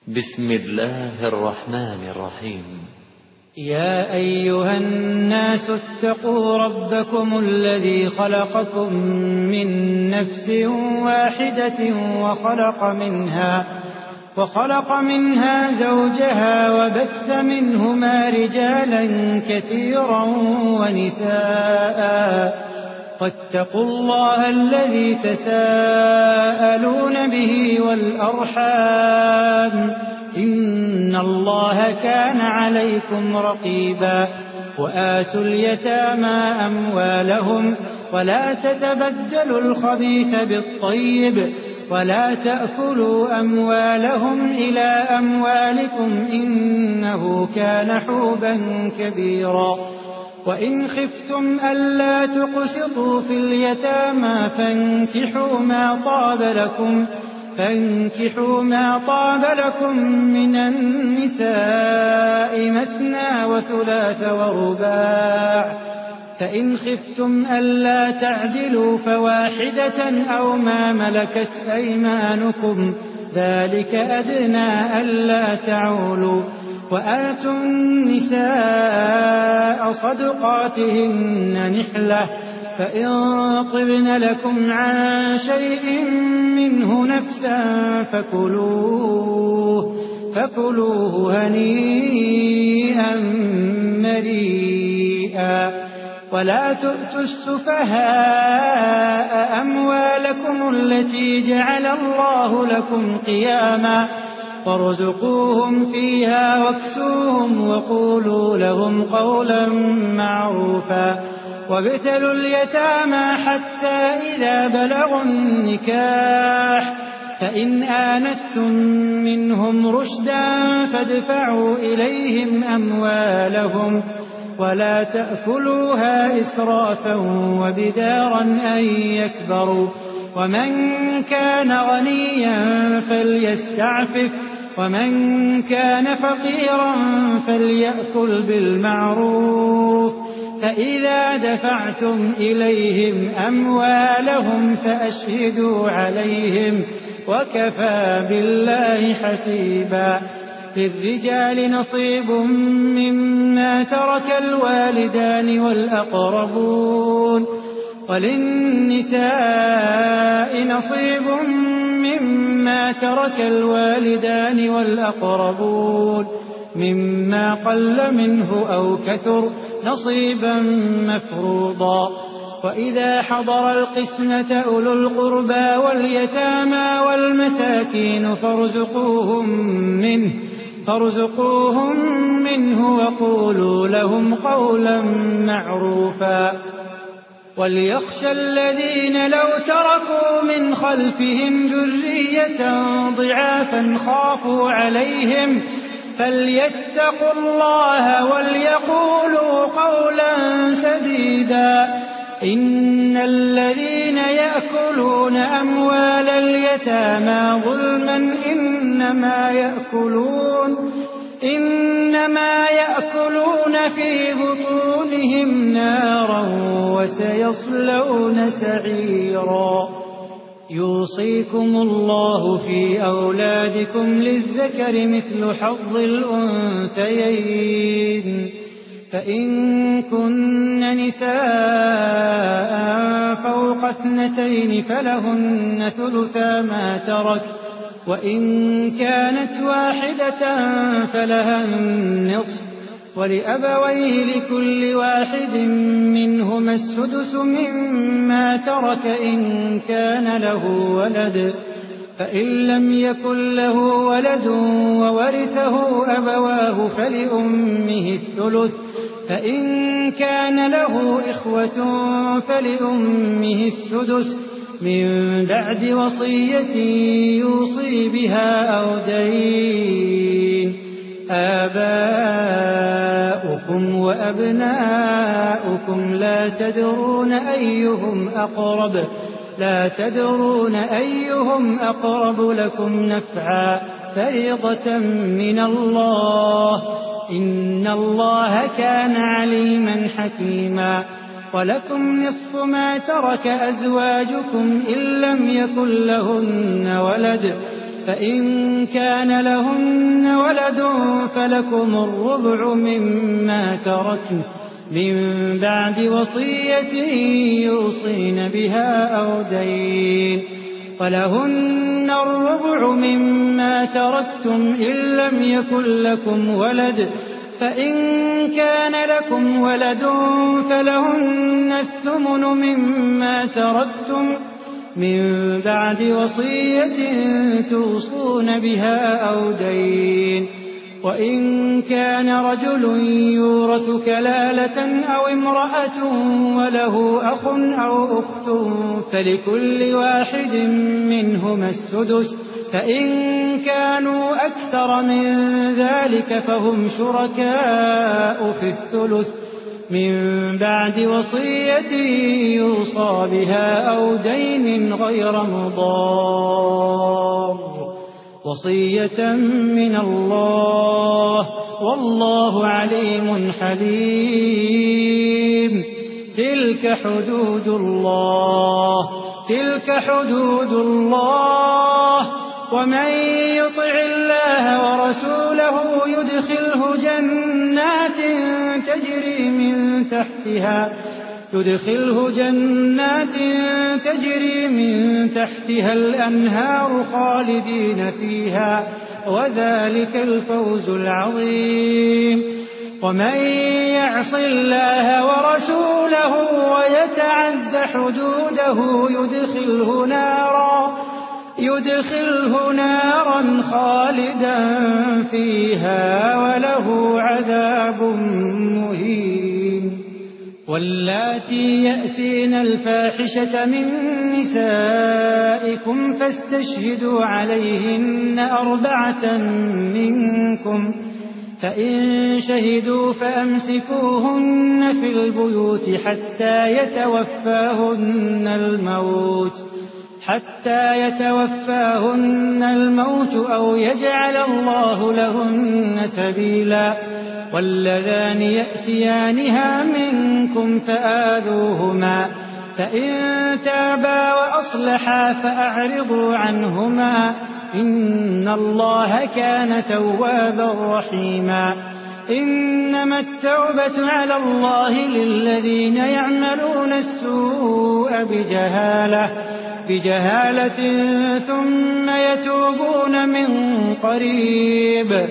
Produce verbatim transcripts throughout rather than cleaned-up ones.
بسم الله الرحمن الرحيم. يا أيها الناس اتقوا ربكم الذي خلقكم من نفس واحدة وخلق منها وخلق منها زوجها وبث منهما رجالا كثيرا ونساء واتقوا الله الذي تساءلون به والأرحام إن الله كان عليكم رقيبا. وآتوا اليتامى أموالهم ولا تتبدلوا الخبيث بالطيب ولا تأكلوا أموالهم إلى أموالكم إنه كان حوبا كبيرا. وإن خفتم ألا تقسطوا في اليتامى فانكحوا ما طاب لكم فانكحوا ما طاب لكم من النساء مثنى وثلاث ورباع، فإن خفتم ألا تعدلوا فواحدة أو ما ملكت أيمانكم ذلك أدنى ألا تعولوا. وآتوا النساء صدقاتهن نحلة فإن طبن لكم عن شيء منه نفسا فكلوه فكلوه هنيئا مريئا. ولا تؤتوا السفهاء أموالكم التي جعل الله لكم قياما وارزقوهم فيها واكسوهم وقولوا لهم قولا معروفا. وابتلوا اليتامى حتى إذا بلغوا النكاح فإن آنستم منهم رشدا فادفعوا إليهم أموالهم ولا تأكلوها إسرافا وبدارا أن يكبروا. ومن كان غنيا فليستعفف ومن كان فقيرا فليأكل بالمعروف. فإذا دفعتم إليهم أموالهم فأشهدوا عليهم وكفى بالله حسيبا. للرجال نصيب مما ترك الوالدان والأقربون وللنساء نصيب مما ترك الوالدان والأقربون مما قل منه أو كثر نصيبا مفروضا. وإذا حضر القسمة أولو القربى واليتامى والمساكين فارزقوهم منه فارزقوهم منه وقولوا لهم قولا معروفا. وليخشى الذين لو تركوا من خلفهم ذرية ضعافا خافوا عليهم فليتقوا الله وليقولوا قولا سديدا. إن الذين يأكلون أموال اليتامى ظلما إنما يأكلون إنما يأكلون في بطونهم نارا وسيصلون سعيرا. يوصيكم الله في أولادكم للذكر مثل حظ الأنثيين فإن كن نساء فوق اثنتين فلهن ثلثا ما ترك وإن كانت واحدة فلها النصف ولأبويه لكل واحد منهما السدس مما ترك إن كان له ولد فإن لم يكن له ولد وورثه أبواه فلأمه الثلث فإن كان له إخوة فلأمه السدس من بعد وصية يوصي بها أو دين. آباؤكم وأبناؤكم لا تدرون أيهم أقرب لا تدرون أيهم أقرب لكم نفعا فريضة من الله إن الله كان عليما حكيما. ولكم نصف ما ترك أزواجكم إن لم يكن لهن ولد فإن كان لهن ولد فلكم الربع مما تركن من بعد وصية يوصين بها أو دين، ولهن الربع مما تركتم إن لم يكن لكم ولد، فإن كان لكم ولد فلهن الثمن مما تركتم من بعد وصية توصون بها أو دين، وإن كان رجل يورث كلالة أو امرأة وله أخ أو أخت فلكل واحد منهما السدس، فإن كانوا أكثر من ذلك فهم شركاء في الثلث من بعد وصية يوصى بها أو دين غير مضار، وصية من الله والله عليم حليم. تلك حدود الله تلك حدود الله ومن يطع الله ورسوله يدخله جنات تجري من تحتها يدخله جنات تجري من تحتها الأنهار خالدين فيها وذلك الفوز العظيم. ومن يعص الله ورسوله ويتعد حدوده يدخله نارا يدخله نارا خالدا فيها وله عذاب مهين. واللاتي يأتين الفاحشة من نسائكم فاستشهدوا عليهن أربعة منكم، فإن شهدوا فأمسكوهن في البيوت حتى يتوفاهن الموت حتى يتوفاهن الموت أو يجعل الله لهن سبيلا. واللذان يأتيانها منكم فآذوهما، فإن تابا وأصلحا فأعرضوا عنهما إن الله كان توابا رحيما. إنما التوبة على الله للذين يعملون السوء بجهالة بجهالة ثم يتوبون من قريب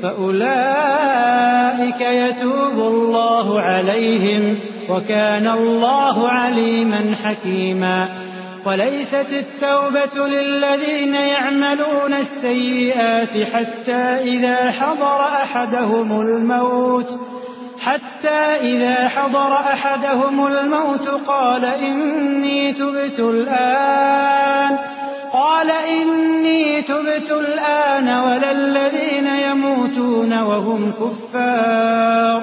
فأولئك يتوب الله عليهم وكان الله عليما حكيما. وليست التوبة للذين يعملون السيئات حتى إذا حضر أحدهم الموت حتى إذا حضر أحدهم الموت قال إني تبت الآن قال إني تبت الآن ولا الذين يموتون وهم كفار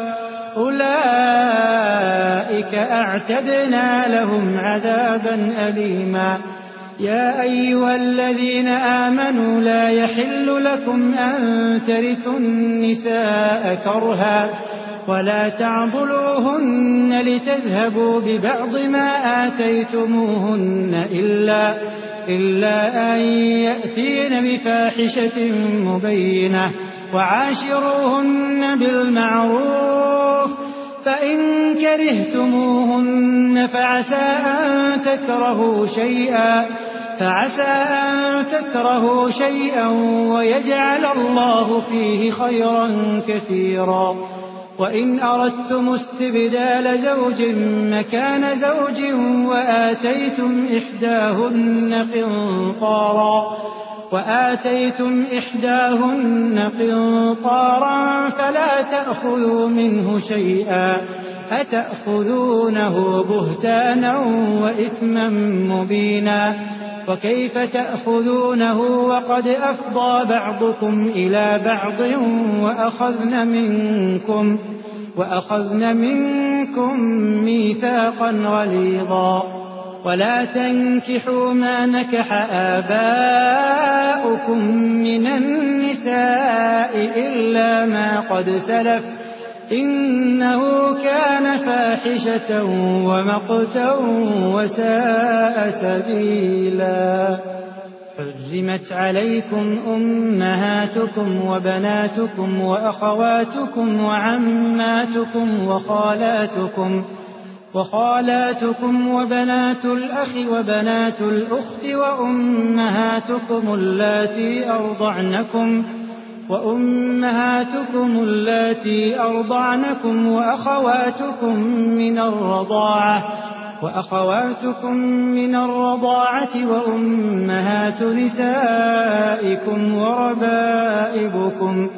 أولئك أعتدنا لهم عذابا أليما. يا أيها الذين آمنوا لا يحل لكم أن ترثوا النساء كرها ولا تعضلوهن لتذهبوا ببعض ما آتيتموهن إلا, إلا أن يأتين بفاحشة مبينة وعاشروهن بالمعروف فإن كرهتموهن فعسى أن تكرهوا شيئا فعسى أن تكرهوا شيئا ويجعل الله فيه خيرا كثيرا. وإن أردتم استبدال زوج مكان زوج وآتيتم إحداهن قنطارا وآتيتم إحداهن قنطارا فلا تأخذوا منه شيئا أتأخذونه بهتانا وإثما مبينا. وكيف تأخذونه وقد أفضى بعضكم إلى بعض وأخذن منكم وأخذن منكم ميثاقا غليظا. ولا تنكحوا ما نكح آباؤكم من النساء إلا ما قد سلف إنه كان فاحشة ومقتا وساء سبيلا. حرمت عليكم أمهاتكم وبناتكم وأخواتكم وعماتكم وخالاتكم وخالاتكم وبنات الأخ وبنات الأخت وأمهاتكم اللاتي أرضعنكم وأمهاتكم اللاتي أرضعنكم وأخواتكم من الرضاعة وأخواتكم من الرضاعة وأمهات نسائكم وربائبكم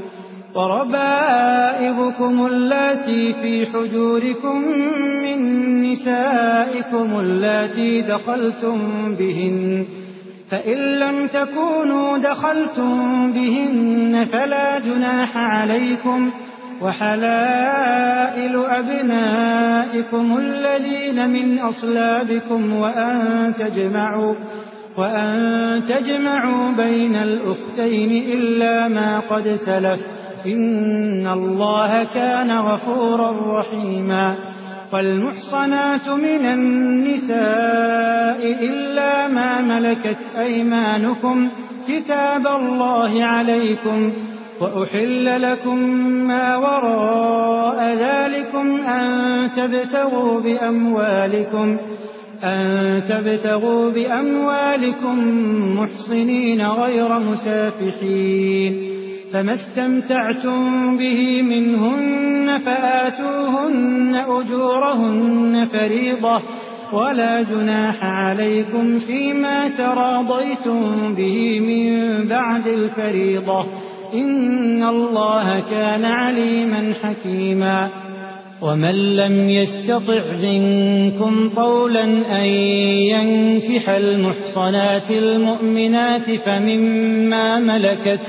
وربائبكم اللاتي في حجوركم من نسائكم اللاتي دخلتم بهن فإن لم تكونوا دخلتم بهن فلا جناح عليكم وحلائل أبنائكم الذين من أصلابكم وأن تجمعوا وأن تجمعوا بين الأختين إلا ما قد سلف إن الله كان غفورا رحيما والمحصنات من النساء إلا ما ملكت أيمانكم كتاب الله عليكم وأحل لكم ما وراء ذلكم أن تبتغوا بأموالكم أن تبتغوا بأموالكم محصنين غير مسافحين فما استمتعتم به منهن فآتوهن أجورهن فريضة ولا جناح عليكم فيما تراضيتم به من بعد الفريضة إن الله كان عليما حكيما ومن لم يستطع منكم طولا أن ينكح المحصنات المؤمنات فمما ملكت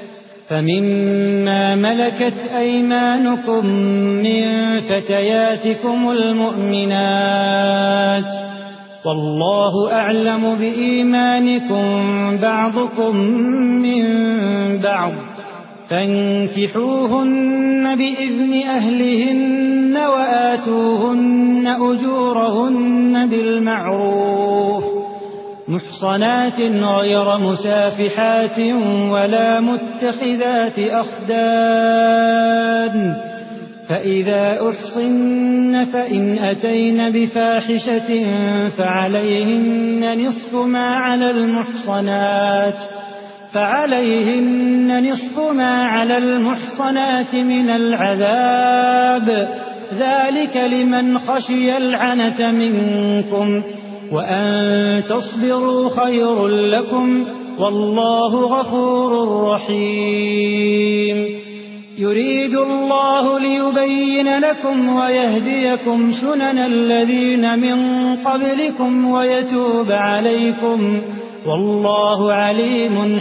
فمما ملكت أيمانكم من فتياتكم المؤمنات والله أعلم بإيمانكم بعضكم من بعض فانكحوهن بإذن أهلهن وآتوهن أجورهن بالمعروف محصنات غير مسافحات ولا متخذات أخدان فإذا أحصن فإن أتين بفاحشة فعليهن نصف ما على المحصنات فعليهن نصف ما على المحصنات من العذاب ذلك لمن خشي العنة منكم وأن تصبروا خير لكم والله غفور رحيم يريد الله ليبين لكم ويهديكم سنن الذين من قبلكم ويتوب عليكم والله عليم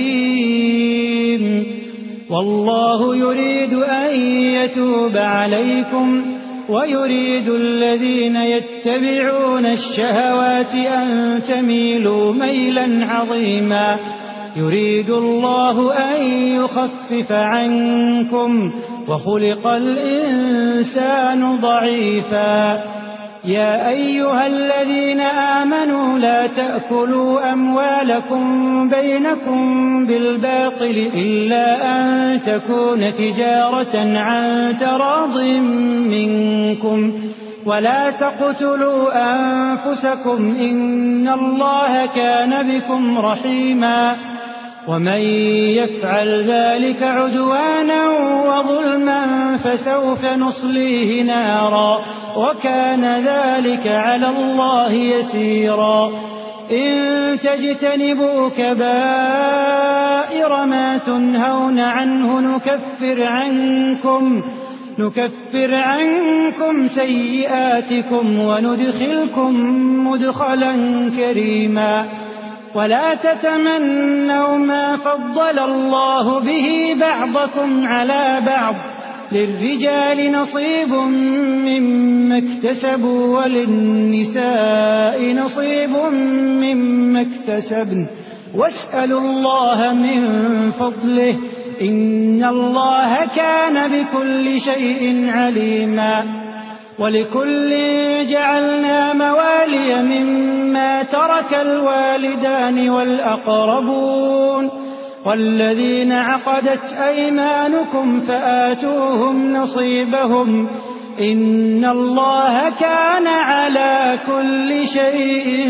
حكيم والله يريد أن يتوب عليكم ويريد الذين يتبعون الشهوات أن تميلوا ميلا عظيما يريد الله أن يخفف عنكم وخلق الإنسان ضعيفا يا أيها الذين آمنوا لا تأكلوا أموالكم بينكم بالباطل إلا أن تكون تجارة عن تراض منكم ولا تقتلوا أنفسكم إن الله كان بكم رحيما ومن يفعل ذلك عدوانا وظلما فسوف نصليه نارا وكان ذلك على الله يسيرا إن تجتنبوا كبائر ما تنهون عنه نكفر عنكم نكفر عنكم سيئاتكم وندخلكم مدخلا كريما ولا تتمنوا ما فضل الله به بعضكم على بعض للرجال نصيب مما اكتسبوا وللنساء نصيب مما اكتسبن واسألوا الله من فضله إن الله كان بكل شيء عليما ولكل جعلنا موالي مما ترك الوالدان والأقربون والذين عقدت أيمانكم فآتوهم نصيبهم إن الله كان على كل شيء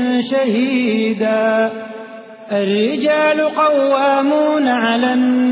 شهيدا. الرجال قوامون على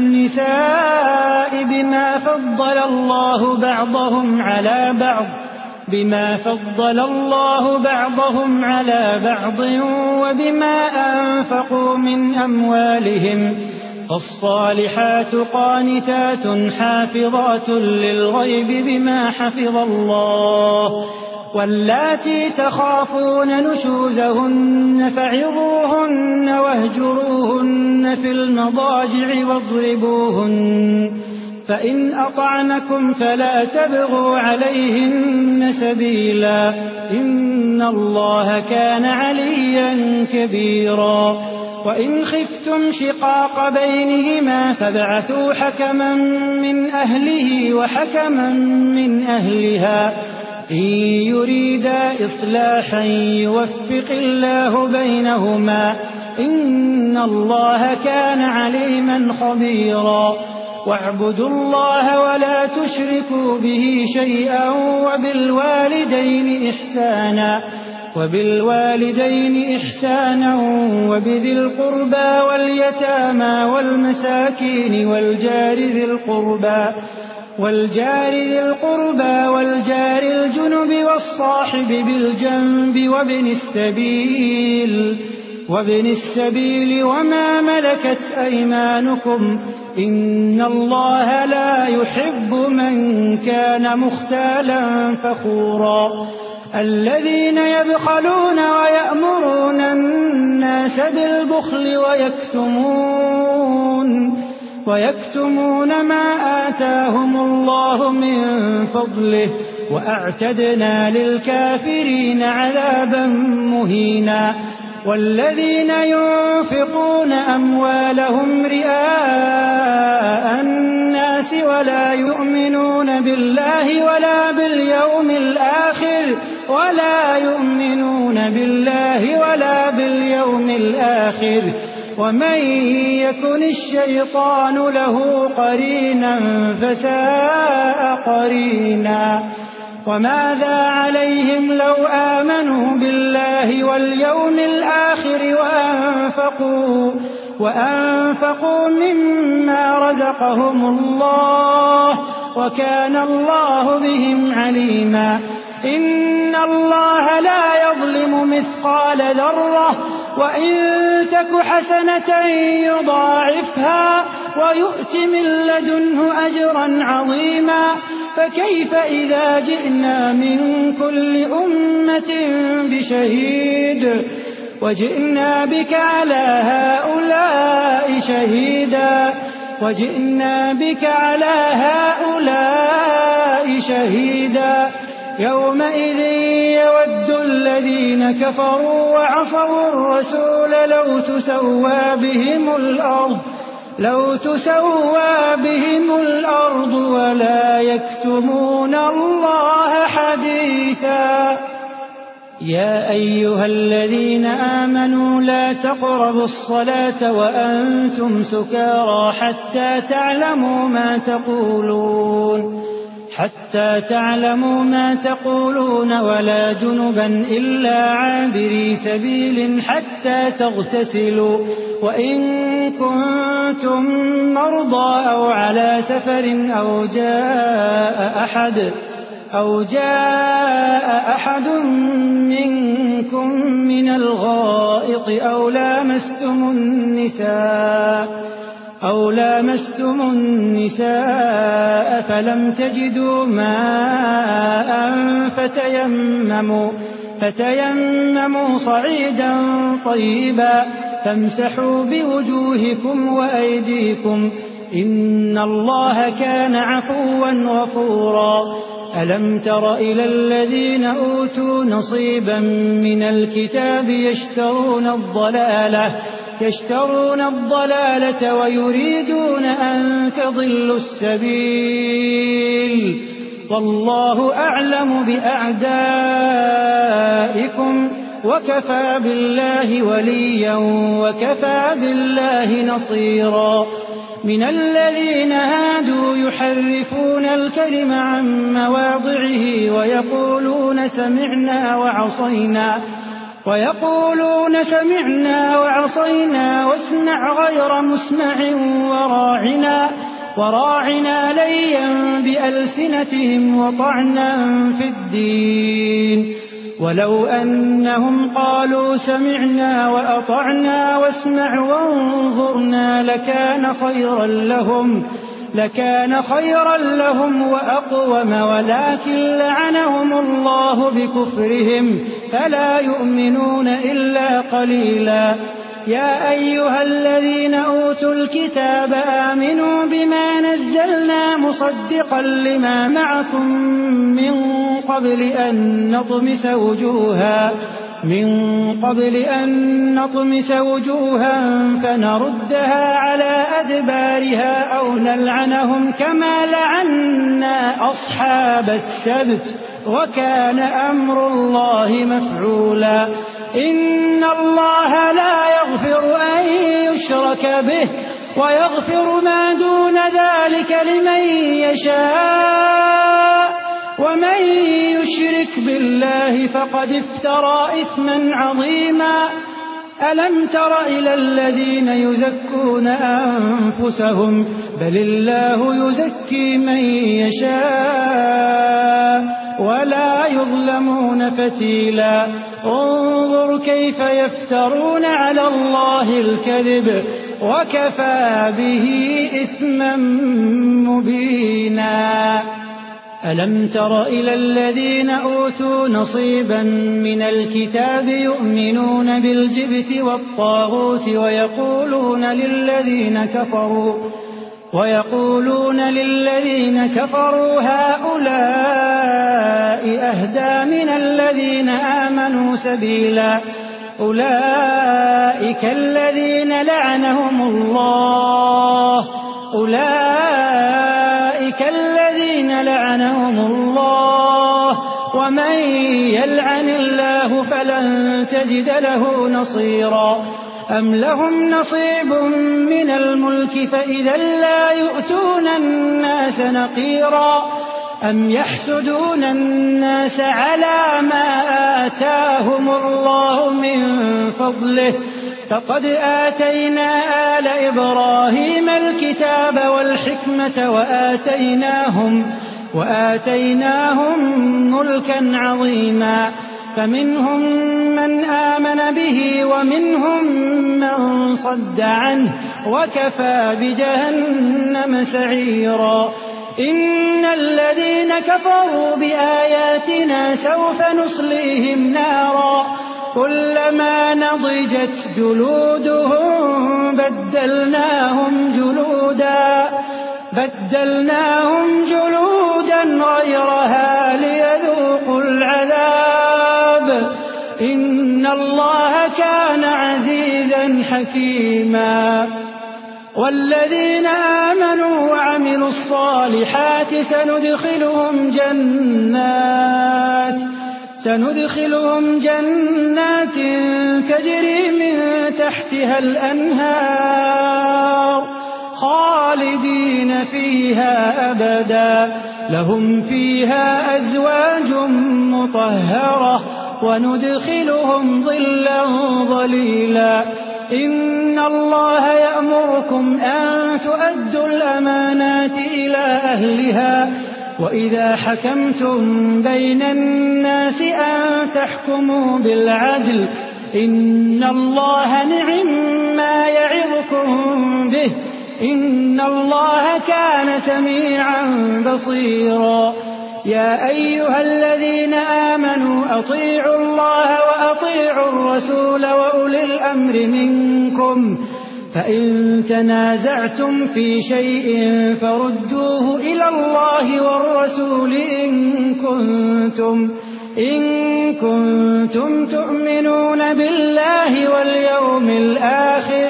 النساء بما فضل الله بعضهم على بعض بما فضل الله بعضهم على بعض وبما أنفقوا من أموالهم فالصالحات قانتات حافظات للغيب بما حفظ الله واللاتي تخافون نشوزهن فعظوهن واهجروهن في المضاجع واضربوهن فإن أطعنكم فلا تبغوا عليهن سبيلا إن الله كان عليا كبيرا. وإن خفتم شقاق بينهما فابعثوا حكما من أهله وحكما من أهلها إن يريدا إصلاحا يوفق الله بينهما إن الله كان عليما خبيرا. واعبدوا الله ولا تشركوا به شيئا وبالوالدين إحسانا وبالوالدين إحسانا وبذي القربى واليتامى والمساكين والجار ذي القربى والجار ذي القربى والجار الجنب والصاحب بالجنب وابن السبيل وابن السبيل وما ملكت أيمانكم إن الله لا يحب من كان مختالا فخورا. الذين يبخلون ويأمرون الناس بالبخل ويكتمون ويكتمون ما آتاهم الله من فضله وأعتدنا للكافرين عذابا مهينا. والذين ينفقون أموالهم رئاء الناس ولا يؤمنون بالله ولا باليوم الآخر ولا يؤمنون بالله ولا باليوم الآخر ومن يكن الشيطان له قرينا فساء قرينا. وماذا عليهم لو آمنوا بالله واليوم الآخر وأنفقوا, وأنفقوا مما رزقهم الله وكان الله بهم عليما. إن الله لا يظلم مثقال ذرة وإن تك حسنة يضاعفها ويؤت من لدنه أجرا عظيما. فكيف إذا جئنا من كل أمة بشهيد وجئنا بك على هؤلاء شهيدا وجئنا بك على هؤلاء شهيدا يومئذ يود الذين كفروا وعصوا الرسول لو تسوى بهم الأرض لو تسوى بهم الأرض ولا يكتمون الله حديثا. يا أيها الذين آمنوا لا تقربوا الصلاة وأنتم سكارى حتى تعلموا ما تقولون حتى تعلموا ما تقولون ولا جنبا إلا عابري سبيل حتى تغتسلوا وإن كنتم مرضى أو على سفر أو جاء أحد أو جاء أحد منكم من الغائط أو لامستم النساء أو لامستم النساء فلم تجدوا ماء فتيمموا فتيمموا صعيدا طيبا فامسحوا بوجوهكم وأيديكم إن الله كان عفوا غفورا. ألم تر إلى الذين أوتوا نصيبا من الكتاب يشترون الضلالة يشترون الضلالة ويريدون أن تضلوا السبيل والله أعلم بأعدائكم وكفى بالله وليا وكفى بالله نصيرا من الذين هادوا يحرفون الكلم عن مواضعه ويقولون سمعنا وعصينا ويقولون سمعنا وعصينا واسمع غير مسمع وراعنا وراعنا ليا بألسنتهم وطعنا في الدين ولو أنهم قالوا سمعنا وأطعنا واسمع وانظرنا لكان خيرا لهم لكان خيرا لهم وأقوم ولكن لعنهم الله بكفرهم فلا يؤمنون إلا قليلا يا أيها الذين أوتوا الكتاب آمنوا بما نزلنا مصدقا لما معكم من قبل أن نطمس وجوها من قبل أن نطمس وجوها فنردها على أدبارها أو نلعنهم كما لعنا أصحاب السبت وكان أمر الله مفعولا إن الله لا يغفر أن يشرك به ويغفر ما دون ذلك لمن يشاء ومن يشرك بالله فقد افترى إثما عظيما ألم تر إلى الذين يزكون أنفسهم بل الله يزكي من يشاء ولا يظلمون فتيلا انظر كيف يفترون على الله الكذب وكفى به إثما مبينا ألم تر إلى الذين أوتوا نصيبا من الكتاب يؤمنون بالجبت والطاغوت ويقولون للذين كفروا ويقولون للذين كفروا هؤلاء أهدى من الذين آمنوا سبيلا أولئك الذين لعنهم الله أولئك الذين لعنهم الله ومن يلعن الله فلن تجد له نصيرا أم لهم نصيب من الملك فإذا لا يؤتون الناس نقيرا أم يحسدون الناس على ما آتاهم الله من فضله فقد آتينا آل إبراهيم الكتاب والحكمة وآتيناهم, وآتيناهم ملكا عظيما فمنهم من آمن به ومنهم من صد عنه وكفى بجهنم سعيرا إن الذين كفروا بآياتنا سوف نصليهم نارا كلما نضجت جلودهم بدلناهم جلودا بدلناهم جلودا غيرها ليذوقوا العذاب إن الله كان عزيزا حكيما والذين آمنوا وعملوا الصالحات سندخلهم جنات سندخلهم جنات تجري من تحتها الأنهار خالدين فيها أبدا لهم فيها أزواج مطهرة وندخلهم ظلا ظليلا إن الله يأمركم أن تؤدوا الأمانات إلى أهلها وإذا حكمتم بين الناس أن تحكموا بالعدل إن الله نعم ما يعظكم به إن الله كان سميعا بصيرا يا أيها الذين آمنوا أطيعوا الله وأطيعوا الرسول وأولي الأمر منكم فإن تنازعتم في شيء فردوه إلى الله والرسول إن كنتم, إن كنتم تؤمنون بالله واليوم الآخر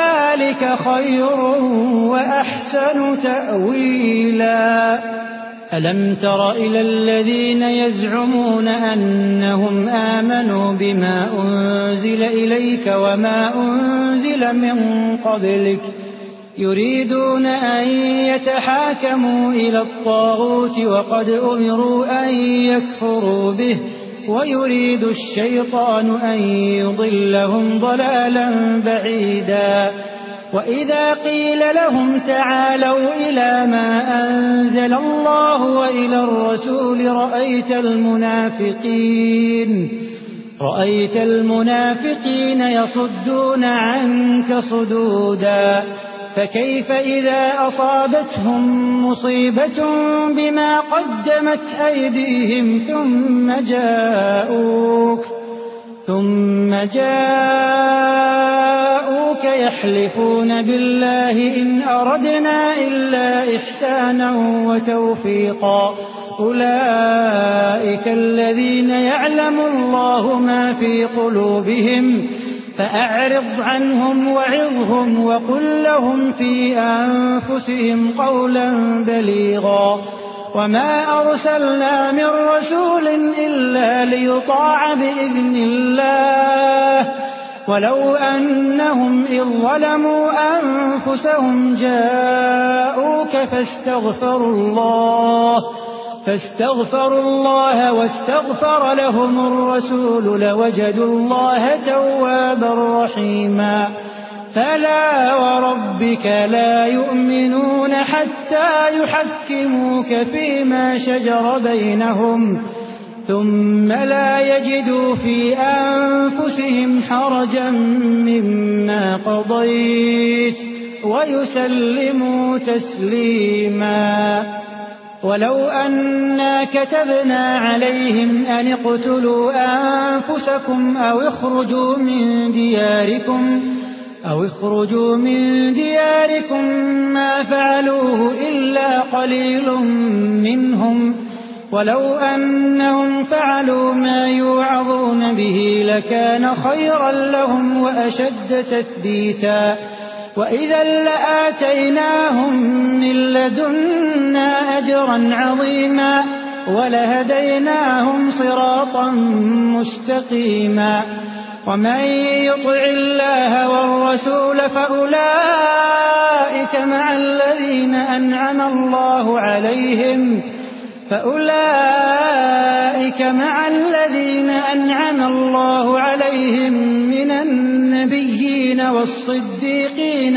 ذلك خير وأحسن تأويلا ألم تر إلى الذين يزعمون أنهم آمنوا بما أنزل إليك وما أنزل من قبلك يريدون أن يتحاكموا إلى الطاغوت وقد أمروا أن يكفروا به ويريد الشيطان أن يضلهم ضلالا بعيدا وإذا قيل لهم تعالوا إلى ما أنزل الله وإلى الرسول رأيت المنافقين رأيت المنافقين يصدون عنك صدودا فكيف إذا أصابتهم مصيبة بما قدمت أيديهم ثم جاءوك ثم جاءوك يحلفون بالله إن أردنا إلا إحسانا وتوفيقا أولئك الذين يعلم الله ما في قلوبهم فأعرض عنهم وعظهم وقل لهم في أنفسهم قولا بليغا وما أرسلنا من رسول إلا ليطاع بإذن الله ولو أنهم إذ ظلموا أنفسهم جاءوك فاستغفروا الله فاستغفروا الله واستغفر لهم الرسول لوجدوا الله توابا رحيما فلا وربك لا يؤمنون حتى يحكموك فيما شجر بينهم ثم لا يجدوا في أنفسهم حرجا مما قضيت ويسلموا تسليما ولو أنا كتبنا عليهم أن اقتلوا أنفسكم أو اخرجوا من دياركم أو اخرجوا من دياركم ما فعلوه إلا قليل منهم ولو أنهم فعلوا ما يوعظون به لكان خيرا لهم وأشد تثبيتا وإذا لآتيناهم من لدنا أجرا عظيما ولهديناهم صراطا مستقيما ومن يطع الله والرسول فأولئك مع الذين أنعم الله عليهم فأولئك مع الذين أنعم الله عليهم من النبيين والصديقين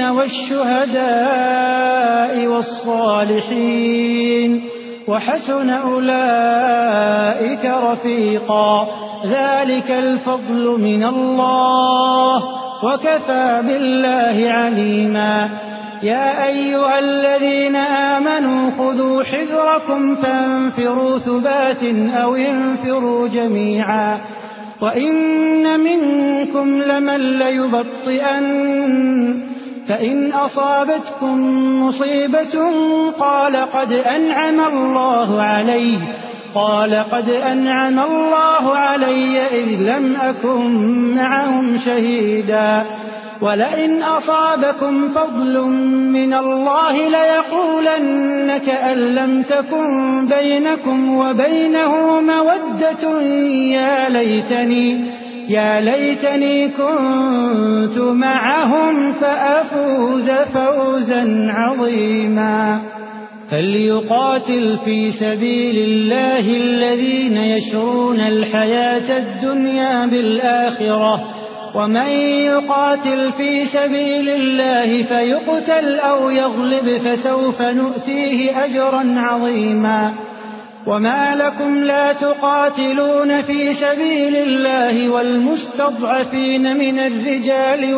والشهداء والصالحين وحسن أولئك رفيقا ذلك الفضل من الله وكفى بالله عليما يا أيها الذين آمنوا خذوا حذركم فانفروا ثبات أو انفروا جميعا وإن منكم لمن ليبطئن فإن أصابتكم مصيبة قال قد أنعم الله علي قال قد أنعم الله علي إذ لم أكن معهم شهيدا ولئن أصابكم فضل من الله ليقولن كأن لم تكن بينكم وبينه مودة يا ليتني يا ليتني كنت معهم فأفوز فوزا عظيما فليقاتل في سبيل الله الذين يشرون الحياة الدنيا بالآخرة ومن يقاتل في سبيل الله فيقتل أو يغلب فسوف نؤتيه أجرا عظيما وما لكم لا تقاتلون في سبيل الله والمستضعفين من الرجال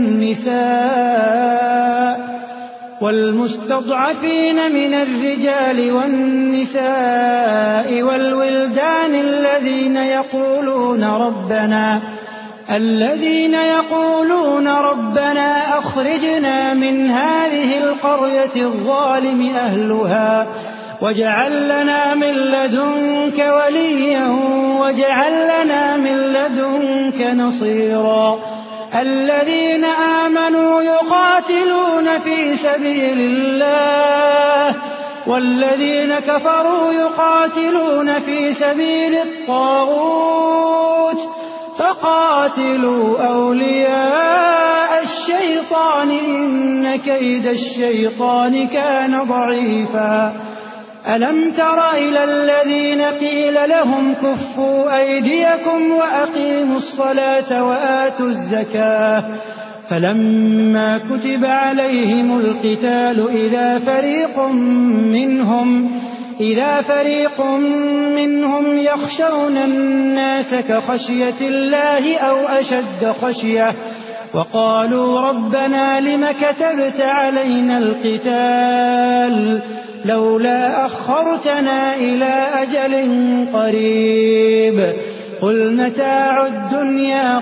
والنساء والمستضعفين من الرجال والنساء والولدان الذين يقولون ربنا الذين يقولون ربنا أخرجنا من هذه القرية الظالم أهلها واجعل لنا من لدنك وليا واجعل لنا من لدنك نصيرا الذين آمنوا يقاتلون في سبيل الله والذين كفروا يقاتلون في سبيل الطاغوت فقاتلوا أولياء الشيطان إن كيد الشيطان كان ضعيفا ألم تر إلى الذين قيل لهم كفوا أيديكم وأقيموا الصلاة وآتوا الزكاة فلما كتب عليهم القتال إذا فريق منهم إذا فريق منهم يخشون الناس كخشية الله أو أشد خشية وقالوا ربنا لم كتبت علينا القتال لولا أخرتنا إلى أجل قريب قل متاع الدنيا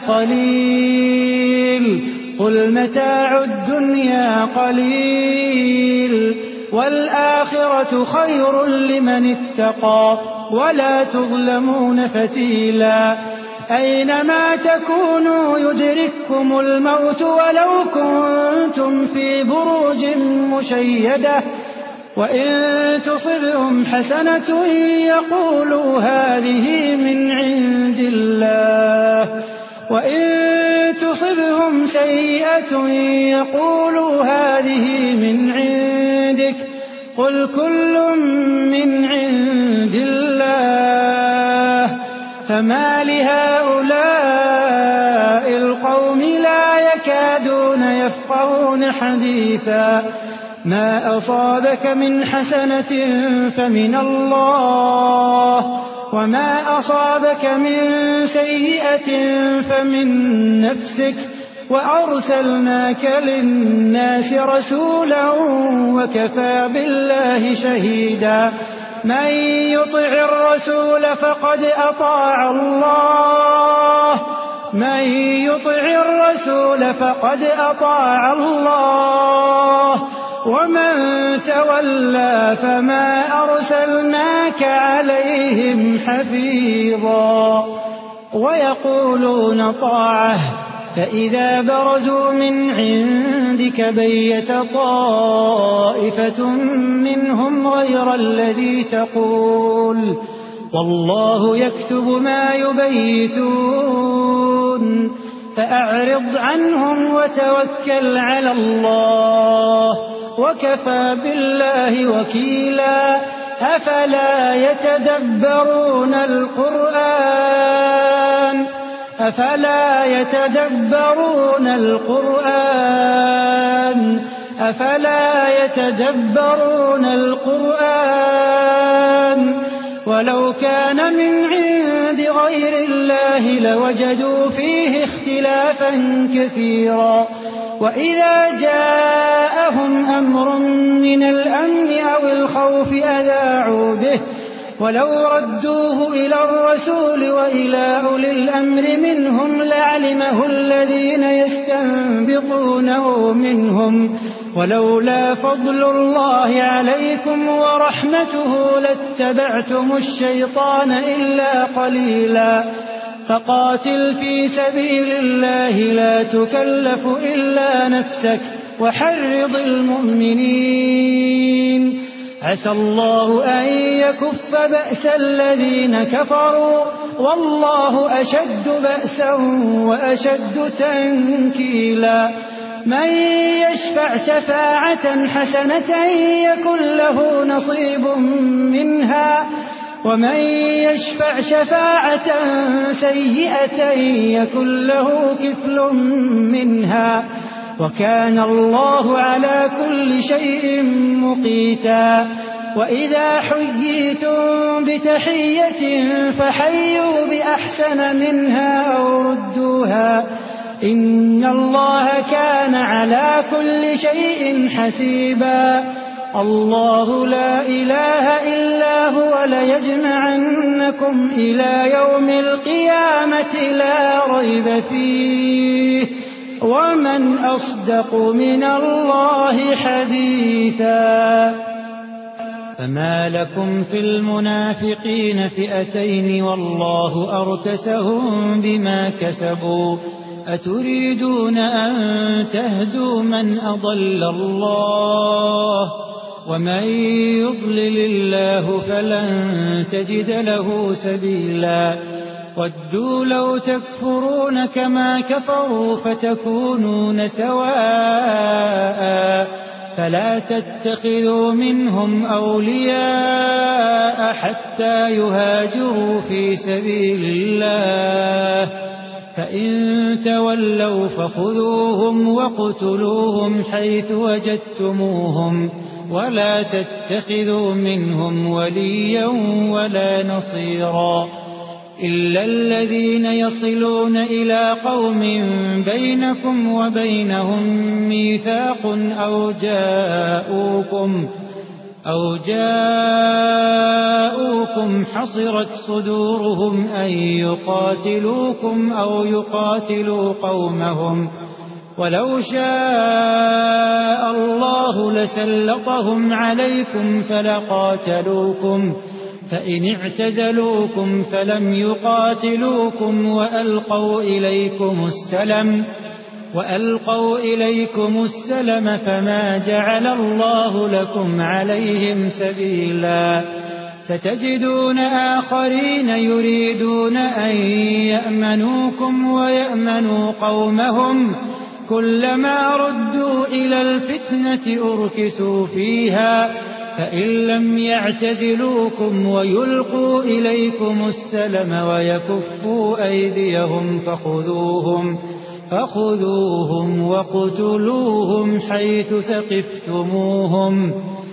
قليل قل متاع الدنيا قليل والآخرة خير لمن اتقى ولا تظلمون فتيلا أينما تكونوا يدرككم الموت ولو كنتم في بروج مشيدة وإن تصبهم حسنة يقولوا هذه من عند الله وإن تصبهم سيئة يقولوا هذه من عندك قل كل من عند الله فما لهؤلاء القوم لا يكادون يفقهون حديثا ما أصابك من حسنة فمن الله وما أصابك من سيئة فمن نفسك وأرسلناك للناس رسولا وكفى بالله شهيدا من يطع الرسول فقد أطاع الله من يطع الرسول فقد أطاع الله ومن تولى فما أرسلناك عليهم حفيظا ويقولون طاعة فإذا برزوا من عندك بيت طائفة منهم غير الذي تقول والله يكتب ما يبيتون فأعرض عنهم وتوكل على الله وكفى بالله وكيلا أفلا يتدبرون القرآن أفلا يتدبرون القرآن أفلا يتدبرون القرآن ولو كان من عند غير الله لوجدوا فيه اختلافا كثيرا وإذا جاءهم أمر من الأمن أو الخوف أذاعوا به ولو ردوه إلى الرسول وإلى أولي الأمر منهم لعلمه الذين يستنبطونه منهم ولولا فضل الله عليكم ورحمته لاتبعتم الشيطان إلا قليلا فقاتل في سبيل الله لا تكلف إلا نفسك وحرض المؤمنين عسى الله أن يكف بأس الذين كفروا والله أشد بأسا وأشد تنكيلا من يشفع شفاعة حسنة يكن له نصيب منها ومن يشفع شفاعة سيئة يكن له كفل منها وكان الله على كل شيء مقيتا وإذا حييتم بتحية فحيوا بأحسن منها أو ردوها إن الله كان على كل شيء حسيبا الله لا إله إلا هو ليجمعنكم إلى يوم القيامة لا ريب فيه ومن أصدق من الله حديثا فما لكم في المنافقين فئتين والله أركسهم بما كسبوا أتريدون أن تهدوا من أضل الله ومن يضلل الله فلن تجد له سبيلا ودوا لو تكفرون كما كفروا فتكونون سواء فلا تتخذوا منهم أولياء حتى يهاجروا في سبيل الله فإن تولوا فخذوهم وقتلوهم حيث وجدتموهم ولا تتخذوا منهم وليا ولا نصيرا إلا الذين يصلون إلى قوم بينكم وبينهم ميثاق أو جاءوكم أو جاءوكم حصرت صدورهم أن يقاتلوكم أو يقاتلوا قومهم ولو شاء الله لسلطهم عليكم فلقاتلوكم فإن اعتزلوكم فلم يقاتلوكم وألقوا إليكم السلم وألقوا إليكم السلم فما جعل الله لكم عليهم سبيلا ستجدون آخرين يريدون أن يأمنوكم ويأمنوا قومهم كلما ردوا إلى الفتنة أركسوا فيها فإن لم يعتزلوكم ويلقوا إليكم السلم ويكفوا أيديهم فخذوهم فخذوهم وقتلوهم حيث ثقفتموهم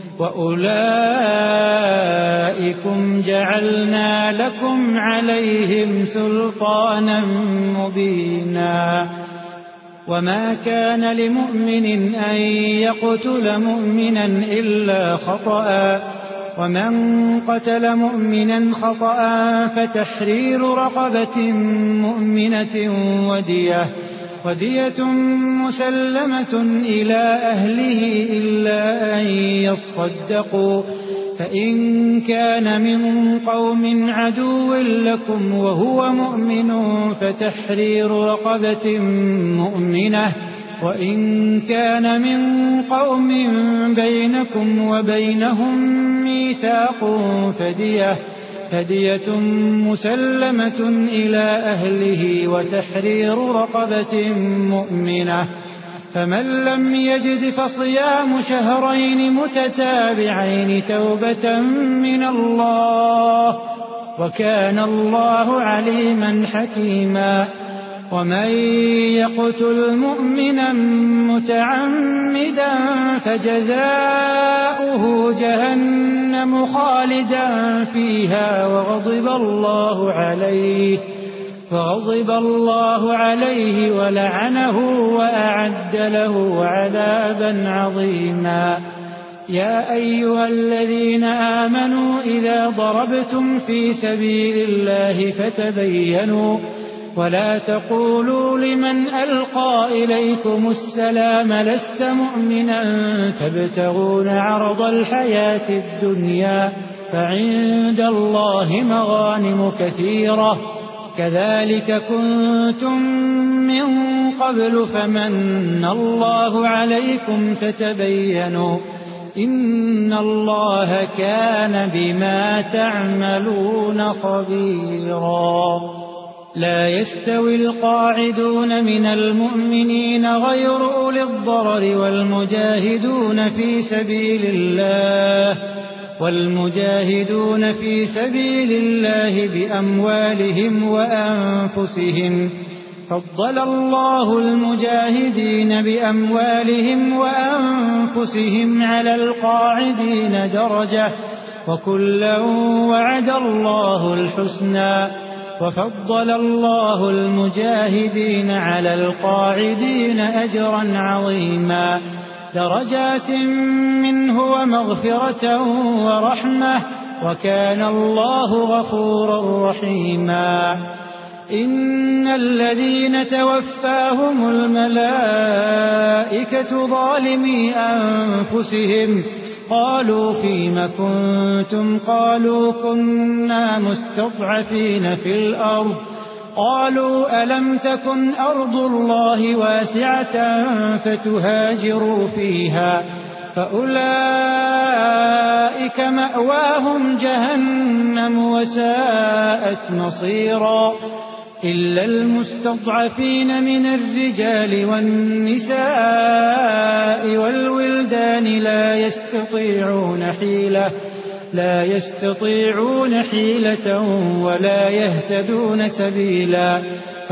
وأولئكم جعلنا لكم عليهم سلطانا مبينا وما كان لمؤمن أن يقتل مؤمنا إلا خطأ ومن قتل مؤمنا خطأ فتحرير رقبة مؤمنة ودية ودية مسلمة إلى أهله إلا أن يصدقوا فإن كان من قوم عدو لكم وهو مؤمن فتحرير رقبة مؤمنة وإن كان من قوم بينكم وبينهم ميثاق فدية فدية مسلمة إلى أهله وتحرير رقبة مؤمنة فمن لم يجد فصيام شهرين متتابعين توبة من الله وكان الله عليما حكيما ومن يقتل مؤمنا متعمدا فجزاؤه جهنم خالدا فيها وغضب الله عليه فغضب الله عليه ولعنه وأعد له عذابا عظيما يا أيها الذين آمنوا إذا ضربتم في سبيل الله فتبينوا ولا تقولوا لمن ألقى إليكم السلام لست مؤمنا تبتغون عرض الحياة الدنيا فعند الله مغانم كثيرة كذلك كنتم من قبل فمن الله عليكم فتبينوا إن الله كان بما تعملون خبيرا لا يستوي القاعدون من المؤمنين غير أولي الضرر والمجاهدون في سبيل الله والمجاهدون في سبيل الله بأموالهم وأنفسهم فضل الله المجاهدين بأموالهم وأنفسهم على القاعدين درجة وكلا وعد الله الحسنى وفضل الله المجاهدين على القاعدين أجرا عظيما درجات منه ومغفرة ورحمة وكان الله غفورا رحيما إن الذين توفاهم الملائكة ظالمي أنفسهم قالوا فيم كنتم قالوا كنا مستضعفين في الأرض قالوا ألم تكن أرض الله واسعة فتهاجروا فيها فأولئك مأواهم جهنم وساءت مصيرا إلا المستضعفين من الرجال والنساء والولدان لا يستطيعون حيلة لا يستطيعون حيلة ولا يهتدون سبيلا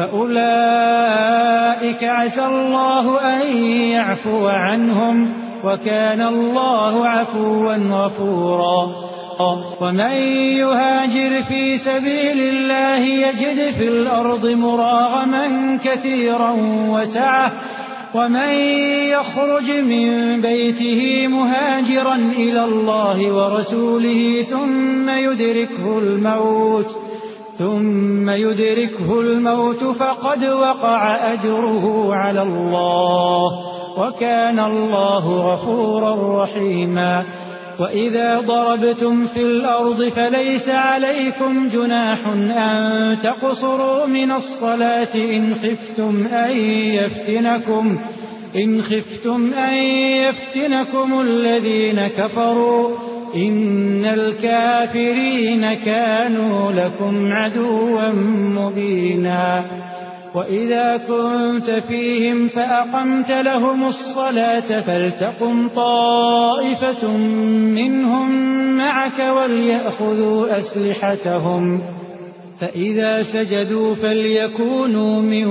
فأولئك عسى الله أن يعفو عنهم وكان الله عفوا غفورا ومن يهاجر في سبيل الله يجد في الأرض مراغما كثيرا وسعة ومن يخرج من بيته مهاجرا إلى الله ورسوله ثم يدركه الموت ثم يدركه الموت فقد وقع أجره على الله وكان الله غفورا رحيما وإذا ضربتم في الأرض فليس عليكم جناح أن تقصروا من الصلاة إن خفتم أن يفتنكم إن خفتم أن يفتنكم الذين كفروا إن الكافرين كانوا لكم عدوا مبينا وإذا كنت فيهم فأقمت لهم الصلاة فلتقم طائفة منهم معك وليأخذوا أسلحتهم فإذا سجدوا فليكونوا من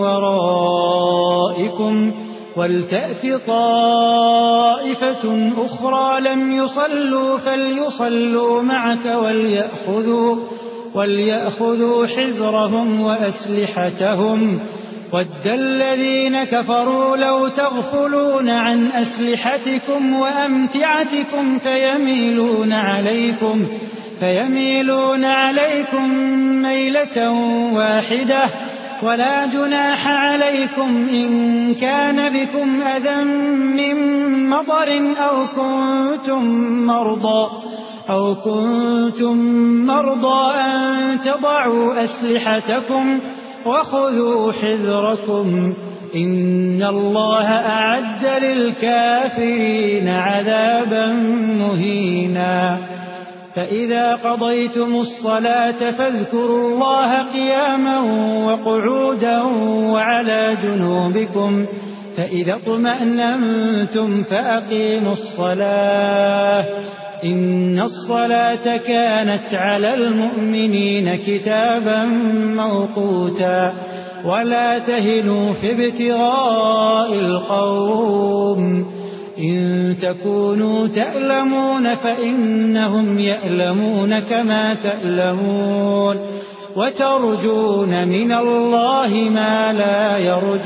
ورائكم ولتأت طائفة أخرى لم يصلوا فليصلوا معك وليأخذوا وليأخذوا حذرهم وأسلحتهم ود الذين كفروا لو تغفلون عن أسلحتكم وأمتعتكم فيميلون عليكم فيميلون عليكم ميلة واحدة ولا جناح عليكم إن كان بكم أذى من مطر أو كنتم مرضى أو كنتم مرضى أن تضعوا أسلحتكم وخذوا حذركم إن الله أعد للكافرين عذابا مهينا فإذا قضيتم الصلاة فاذكروا الله قياما وقعودا وعلى جنوبكم فإذا اطمأننتم فأقيموا الصلاة إن الصلاة كانت على المؤمنين كتابا موقوتا ولا تهنوا في ابتغاء القوم إن تكونوا تألمون فإنهم يألمون كما تألمون وترجون من الله ما لا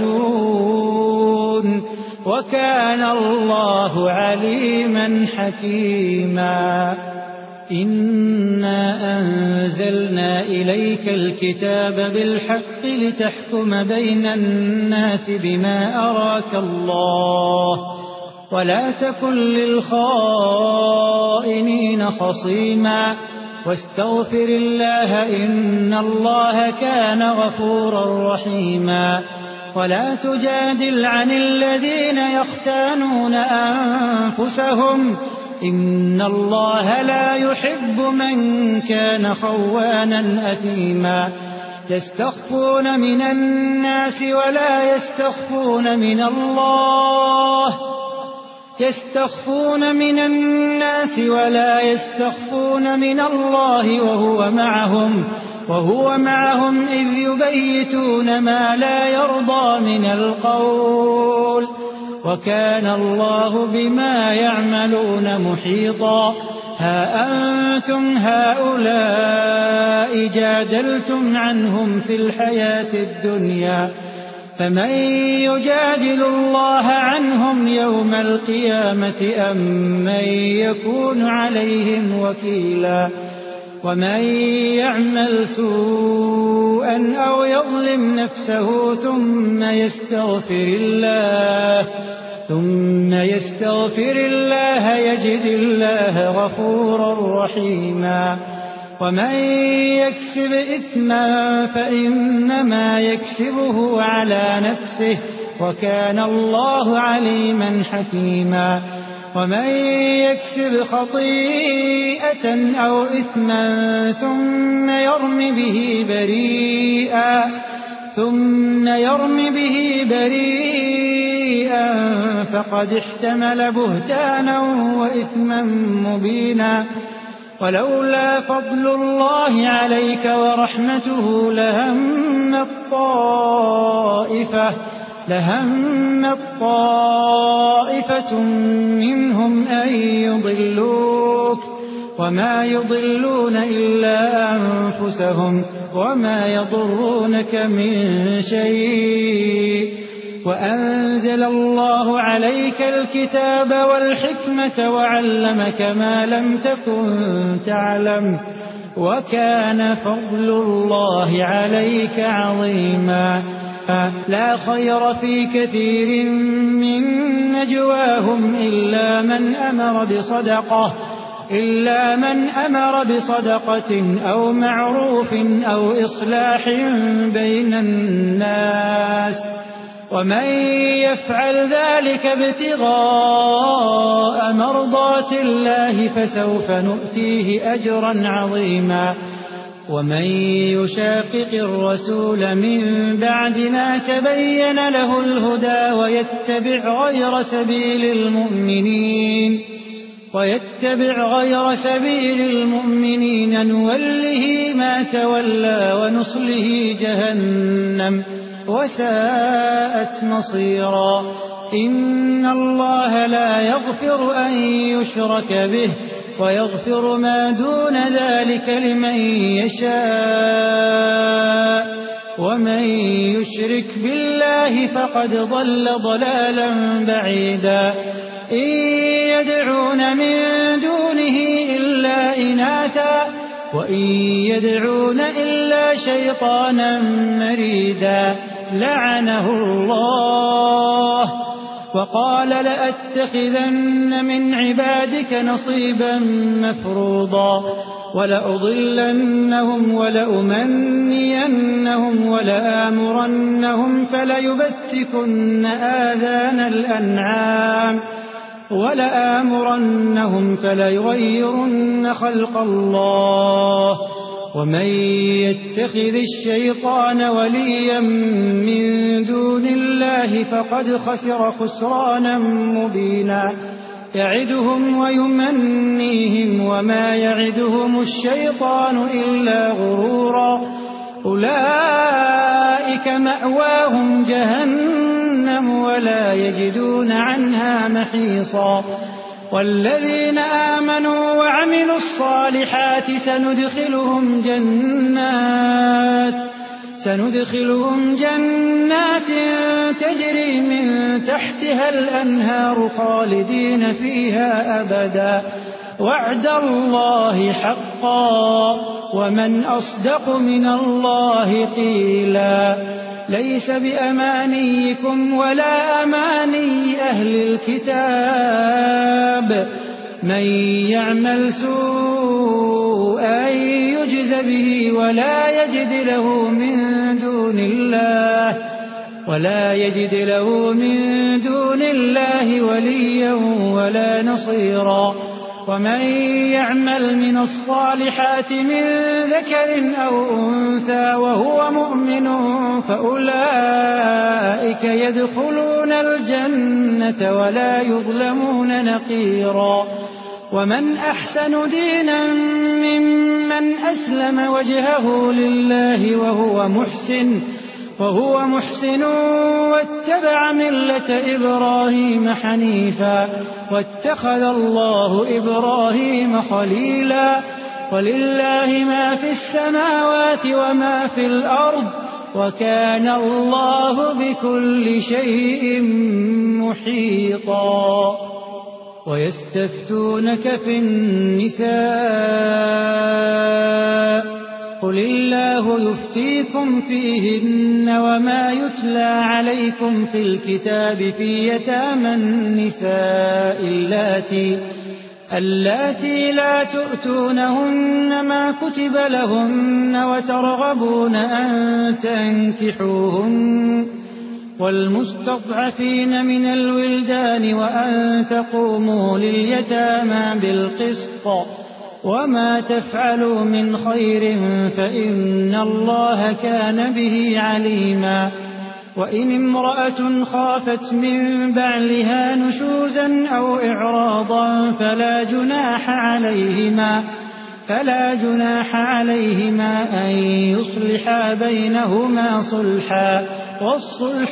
يرجون وكان الله عليما حكيما إنا أنزلنا إليك الكتاب بالحق لتحكم بين الناس بما أراك الله ولا تكن للخائنين خصيما واستغفر الله إن الله كان غفورا رحيما ولا تجادل عن الذين يختانون أنفسهم إن الله لا يحب من كان خوانا أثيما يستخفون من الناس ولا يستخفون من الله يستخفون من الناس ولا يستخفون من الله وهو معهم وهو معهم إذ يبيتون ما لا يرضى من القول وكان الله بما يعملون محيطا ها أنتم هؤلاء جادلتم عنهم في الحياة الدنيا فمن يجادل الله عنهم يوم القيامة أم من يكون عليهم وكيلا ومن يعمل سوءا أو يظلم نفسه ثم يستغفر الله ثم يستغفر الله يجد الله غفورا رحيما ومن يكسب إثما فإنما يكسبه على نفسه وكان الله عليما حكيما ومن يكسب خطيئة أو إثما ثم يرم به بريئا ثم يرم به بريئا فقد احتمل بهتانا وإثما مبينا. ولولا فضل الله عليك ورحمته لهمت طائفة لهمت طائفة منهم أن يضلوك وما يضلون إلا أنفسهم وما يضرونك من شيء. وأنزل الله عليك الكتاب والحكمة وعلمك ما لم تكن تعلم وكان فضل الله عليك عظيما. لا خير في كثير من نجواهم إلا من أمر بصدقة إلا من أمر بصدقة أو معروف أو إصلاح بين الناس ومن يفعل ذلك ابتغاء مرضات الله فسوف نؤتيه أجرا عظيما. ومن يشاقق الرسول من بعد ما تبين له الهدى ويتبع غير سبيل المؤمنين ويتبع غير سبيل المؤمنين نوله ما تولى ونصله جهنم وساءت مصيرا. إن الله لا يغفر أن يشرك به ويغفر ما دون ذلك لمن يشاء ومن يشرك بالله فقد ضل ضلالا بعيدا. إن يدعون من دونه إلا إناثا وإن يدعون إلا شيطانا مريدا لعنه الله وقال لأتخذن من عبادك نصيبا مفروضا ولأضلنهم ولأمنينهم ولآمرنهم فليبتكن آذان الأنعام ولآمرنهم فليغيرن خلق الله. ومن يتخذ الشيطان وليا من دون الله فقد خسر خسرانا مبينا. يعدهم ويمنيهم وما يعدهم الشيطان إلا غرورا. أولئك مأواهم جهنم ولا يجدون عنها محيصا. والذين آمنوا وعملوا الصالحات سندخلهم جنات سندخلهم جنات تجري من تحتها الأنهار خالدين فيها أبدا وعد الله حقا ومن أصدق من الله قيلا. ليس بأمانيكم ولا أماني أهل الكتاب من يعمل سوءا يجز به ولا يجد له من دون الله ولا يجد له من دون الله وليا ولا نصيرا. ومن يعمل من الصالحات من ذكر أو أنثى وهو مؤمن فأولئك يدخلون الجنة ولا يظلمون نقيرا. ومن أحسن دينا ممن أسلم وجهه لله وهو محسن وهو محسن واتبع ملة إبراهيم حنيفا واتخذ الله إبراهيم خليلا. ولله ما في السماوات وما في الأرض وكان الله بكل شيء محيطا. ويستفتونك في النساء قل الله يفتيكم فيهن وما يتلى عليكم في الكتاب في يتامى النساء اللاتي اللاتي لا تؤتونهن ما كتب لهن وترغبون أن تنكحوهن والمستضعفين من الولدان وأن تقوموا لليتامى بالقسط وما تفعلوا من خير فإن الله كان به عليما وإن امرأة خافت من بعلها نشوزا أو إعراضا فلا جناح عليهما فلا جناح عليهما أن يصلحا بينهما صلحا والصلح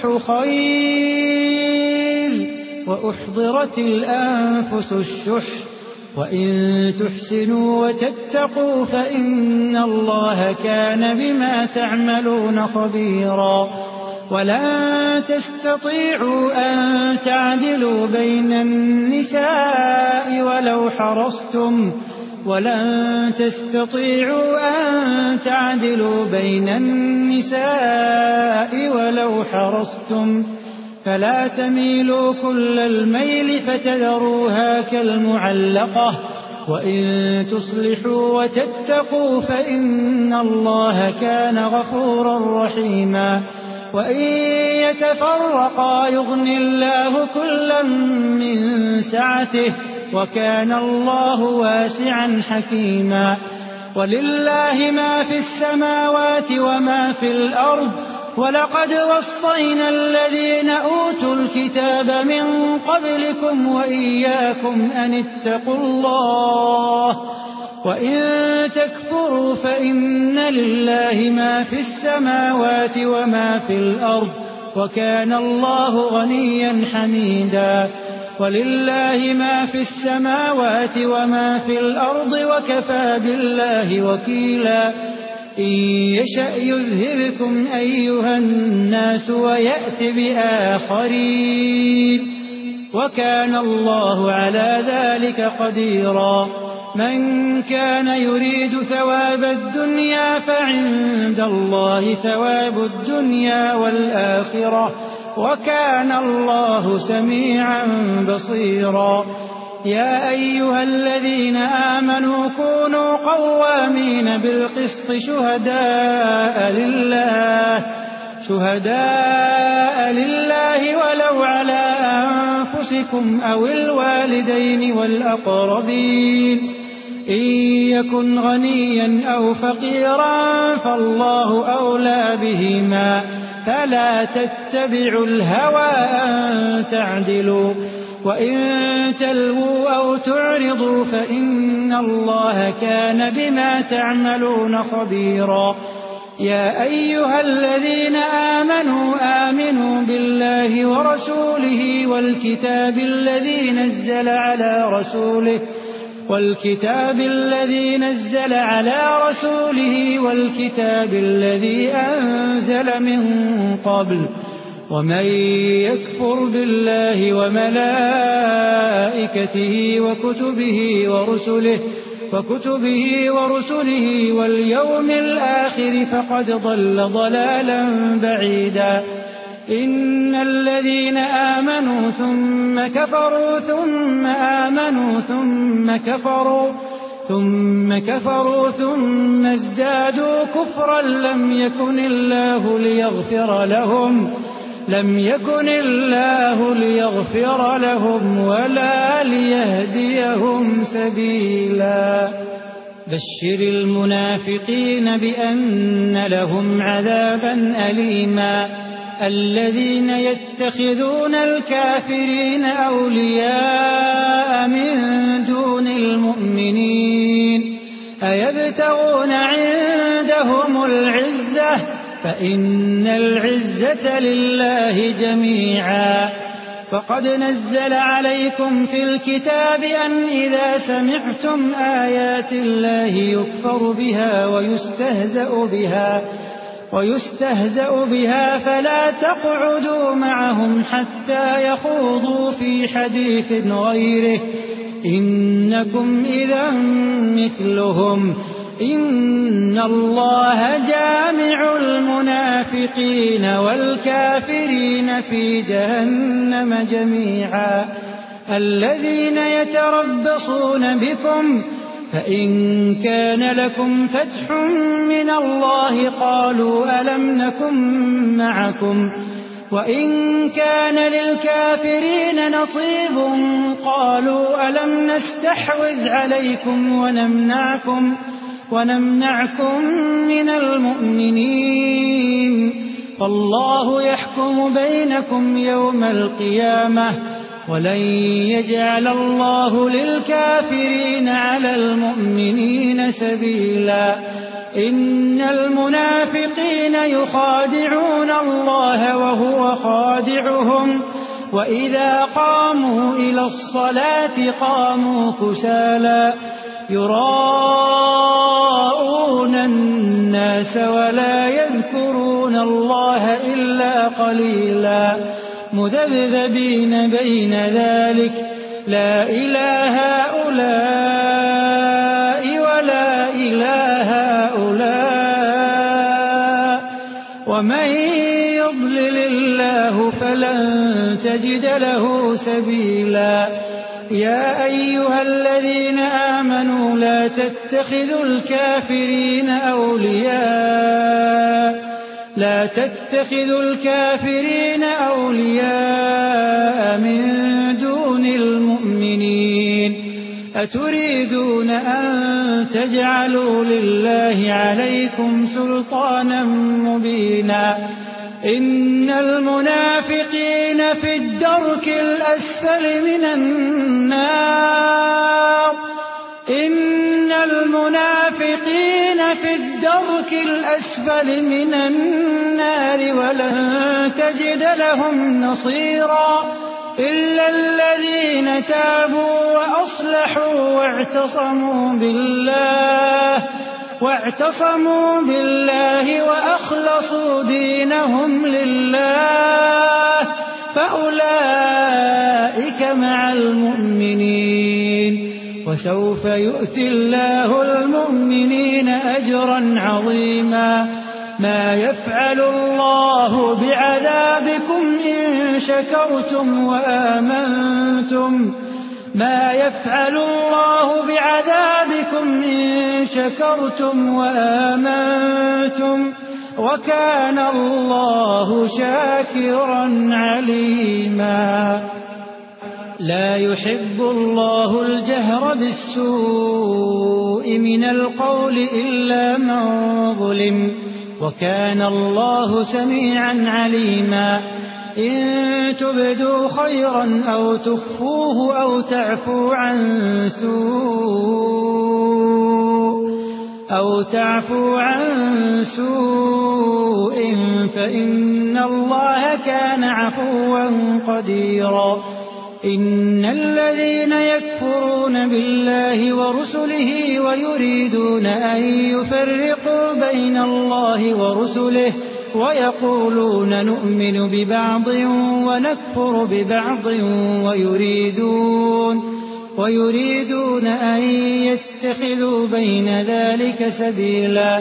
خير وأحضرت الأنفس الشح وإن تحسنوا وتتقوا فإن الله كان بما تعملون خبيرا ولن تستطيعوا أن تعدلوا بين النساء ولو حرصتم ولن تستطيعوا أن تعدلوا بين النساء ولو حرصتم فلا تميلوا كل الميل فتذروها كالمعلقة وإن تصلحوا وتتقوا فإن الله كان غفورا رحيما وإن يتفرقا يغن الله كلا من سعته وكان الله واسعا حكيما ولله ما في السماوات وما في الأرض ولقد وصينا الذين أوتوا الكتاب من قبلكم وإياكم أن اتقوا الله وإن تكفروا فإن لله ما في السماوات وما في الأرض وكان الله غنيا حميدا ولله ما في السماوات وما في الأرض وكفى بالله وكيلا إن يشأ يذهبكم أيها الناس ويأت بآخرين وكان الله على ذلك قديرا من كان يريد ثواب الدنيا فعند الله ثواب الدنيا والآخرة وكان الله سميعا بصيرا يا أيها الذين آمنوا كونوا قوامين بالقسط شهداء لله شهداء لله ولو على أنفسكم أو الوالدين والأقربين إن يكن غنيا أو فقيرا فالله أولى بهما فلا تتبعوا الهوى أن تعدلوا وإن تلووا أو تعرضوا فإن الله كان بما تعملون خبيرا يا أيها الذين آمنوا آمنوا بالله ورسوله والكتاب الذي نزل على رسوله والكتاب الذي نزل على رسوله والكتاب الذي أنزل من قبل ومن يكفر بالله وملائكته وكتبه ورسله وكتبه ورسله واليوم الآخر فقد ضل ضلالا بعيدا إن الذين آمنوا ثم كفروا ثم آمنوا ثم كفروا ثم كفروا ثم ازدادوا كفرا لم يكن الله ليغفر لهم لم يكن الله ليغفر لهم ولا ليهديهم سبيلا بشر المنافقين بأن لهم عذابا أليما الذين يتخذون الكافرين أولياء من دون المؤمنين أيبتغون عندهم العزة فإن العزة لله جميعا فقد نزل عليكم في الكتاب أن إذا سمعتم آيات الله يكفر بها ويستهزأ بها ويستهزأ بها فلا تقعدوا معهم حتى يخوضوا في حديث غيره إنكم إذا مثلهم إن الله جامع المنافقين والكافرين في جهنم جميعا الذين يتربصون بكم فإن كان لكم فتح من الله قالوا ألم نكن معكم وإن كان للكافرين نصيب قالوا ألم نستحوذ عليكم ونمنعكم, ونمنعكم من المؤمنين فالله يحكم بينكم يوم القيامة ولن يجعل الله للكافرين على المؤمنين سبيلا إن المنافقين يخادعون الله وهو خادعهم وإذا قاموا إلى الصلاة قاموا كسالى يراءون الناس ولا يذكرون الله إلا قليلا مذبذبين بين ذلك لا إله هؤلاء ولا إله هؤلاء ومن يضلل الله فلن تجد له سبيلا يا أيها الذين آمنوا لا تتخذوا الكافرين أولياء لا تتخذوا الكافرين أولياء من دون المؤمنين أتريدون أن تجعلوا لله عليكم سلطانا مبينا إن المنافقين في الدرك الأسفل من النار إن المنافقين في الدرك الأسفل من النار ولن تجد لهم نصيرا إلا الذين تابوا وأصلحوا واعتصموا بالله واعتصموا بالله وأخلصوا دينهم لله فأولئك مع المؤمنين وسوف يؤتي الله المؤمنين أجرا عظيما ما يفعل الله بعذابكم إن شكرتم وآمنتم ما يفعل الله بعذابكم إن شكرتم وآمنتم وكان الله شاكرا عليما لا يحب الله الجهر بالسوء من القول إلا من ظلم وكان الله سميعا عليما إن تبدوا خيرا أو تخفوه أو تعفو عن سوء أو تعفو عن سوء فإن الله كان عفوا قديرا إن الذين يكفرون بالله ورسله ويريدون أن يفرقوا بين الله ورسله ويقولون نؤمن ببعض ونكفر ببعض ويريدون ويريدون أن يتخذوا بين ذلك سبيلا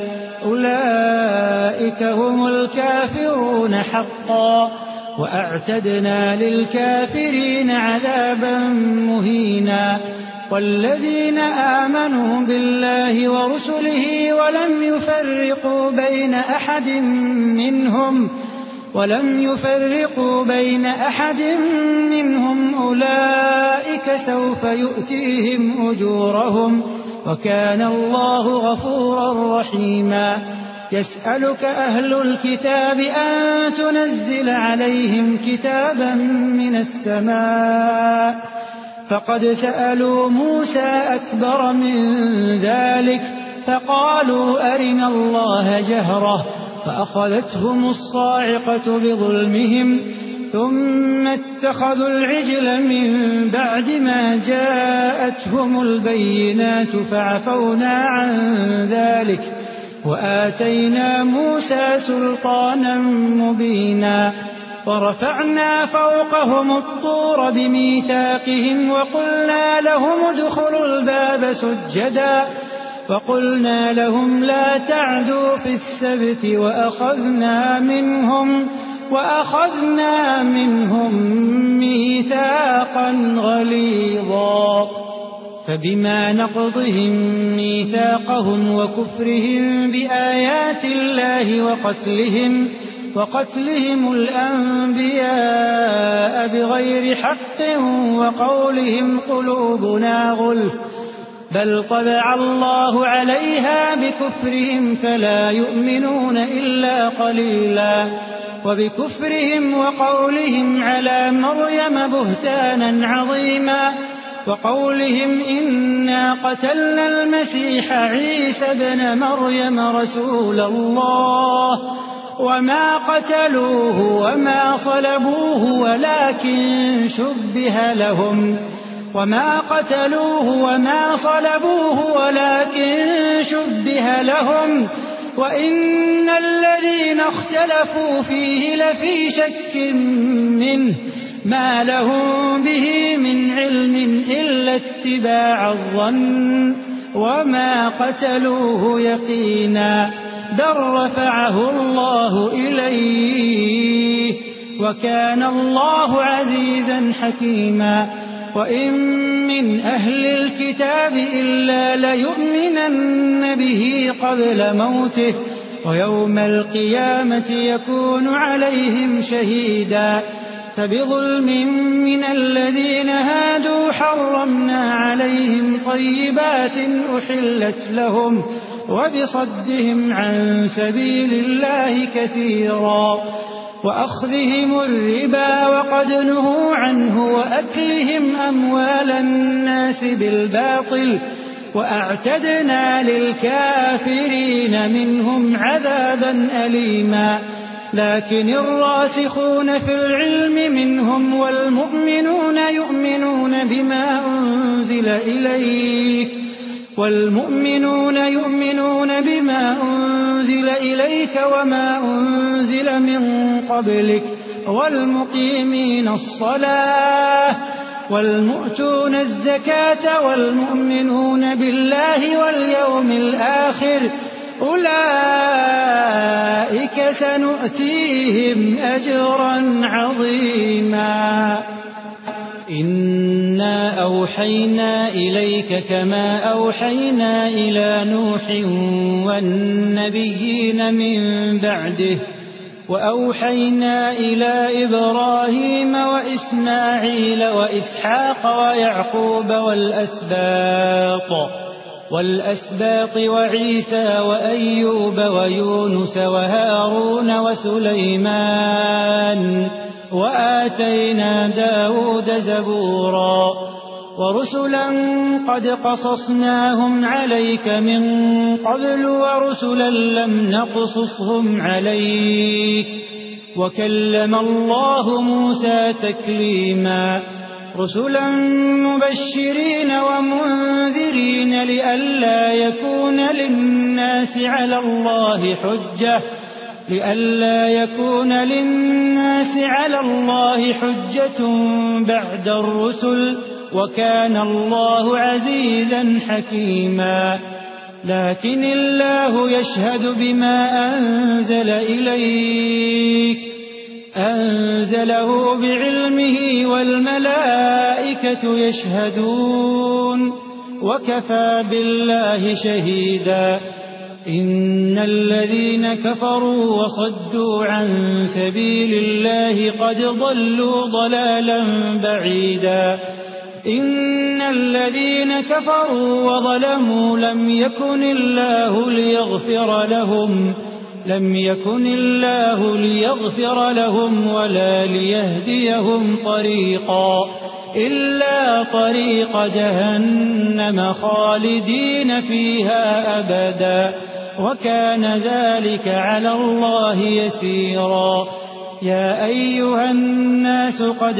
أولئك هم الكافرون حقا وأعتدنا للكافرين عذابا مهينا والذين آمنوا بالله ورسله ولم يفرقوا بين أحد منهم ولم يفرقوا بين أحد منهم أولئك سوف يؤتيهم أجورهم وكان الله غفورا رحيما يسألك أهل الكتاب أن تنزل عليهم كتابا من السماء فقد سألوا موسى أكبر من ذلك فقالوا أرنا الله جهرة فأخذتهم الصاعقة بظلمهم ثم اتخذوا العجل من بعد ما جاءتهم البينات فعفونا عن ذلك وآتينا موسى سلطانا مبينا ورفعنا فوقهم الطور بميثاقهم وقلنا لهم ادخلوا الباب سجدا وقلنا لهم لا تعدوا في السبت وأخذنا منهم وأخذنا منهم ميثاقا غليظا فبما نقضهم ميثاقهم وكفرهم بآيات الله وقتلهم وقتلهم الأنبياء بغير حق وقولهم قلوبنا غلف بل طبع الله عليها بكفرهم فلا يؤمنون إلا قليلا وبكفرهم وقولهم على مريم بهتانا عظيما وقولهم إنا قتلنا المسيح عيسى ابن مريم رسول الله وما قتلوه وما صلبوه ولكن شبه لهم وما قتلوه وما صلبوه ولكن شبه لهم وإن الذين اختلفوا فيه لفي شك منه ما لهم به من علم إلا اتباع الظن وما قتلوه يقينا بل رفعه الله إليه وكان الله عزيزا حكيما وإن من أهل الكتاب إلا ليؤمنن به قبل موته ويوم القيامة يكون عليهم شهيدا فبظلم من الذين هادوا حرمنا عليهم طيبات أحلت لهم وبصدهم عن سبيل الله كثيرا وأخذهم الربا وقد نهوا عنه وأكلهم أموال الناس بالباطل وأعتدنا للكافرين منهم عذابا أليما لكن الراسخون في العلم منهم والمؤمنون يؤمنون بما أنزل إليك والمؤمنون يؤمنون بما أنزل إليك وما أنزل من قبلك والمقيمين الصلاة والمؤتون الزكاة والمؤمنون بالله واليوم الآخر أولئك سنؤتيهم أجرا عظيما إنا أوحينا إليك كما أوحينا إلى نوح والنبيين من بعده وأوحينا إلى إبراهيم وإسماعيل وإسحاق ويعقوب والأسباط والأسباط وعيسى وأيوب ويونس وهارون وسليمان وآتينا داود زبورا ورسلا قد قصصناهم عليك من قبل ورسلا لم نقصصهم عليك وكلم الله موسى تكليما رسلا مبشرين ومنذرين لئلا يكون للناس على الله حجة لئلا يكون للناس على الله حجة بعد الرسل وكان الله عزيزا حكيما لكن الله يشهد بما أنزل إليك أنزله بعلمه والملائكة يشهدون وكفى بالله شهيدا إن الذين كفروا وصدوا عن سبيل الله قد ضلوا ضلالا بعيدا إن الذين كفروا وظلموا لم يكن الله ليغفر لهم لم يكن الله ليغفر لهم ولا ليهديهم طريقا إلا طريق جهنم خالدين فيها أبدا وكان ذلك على الله يسيرا يا أيها الناس قد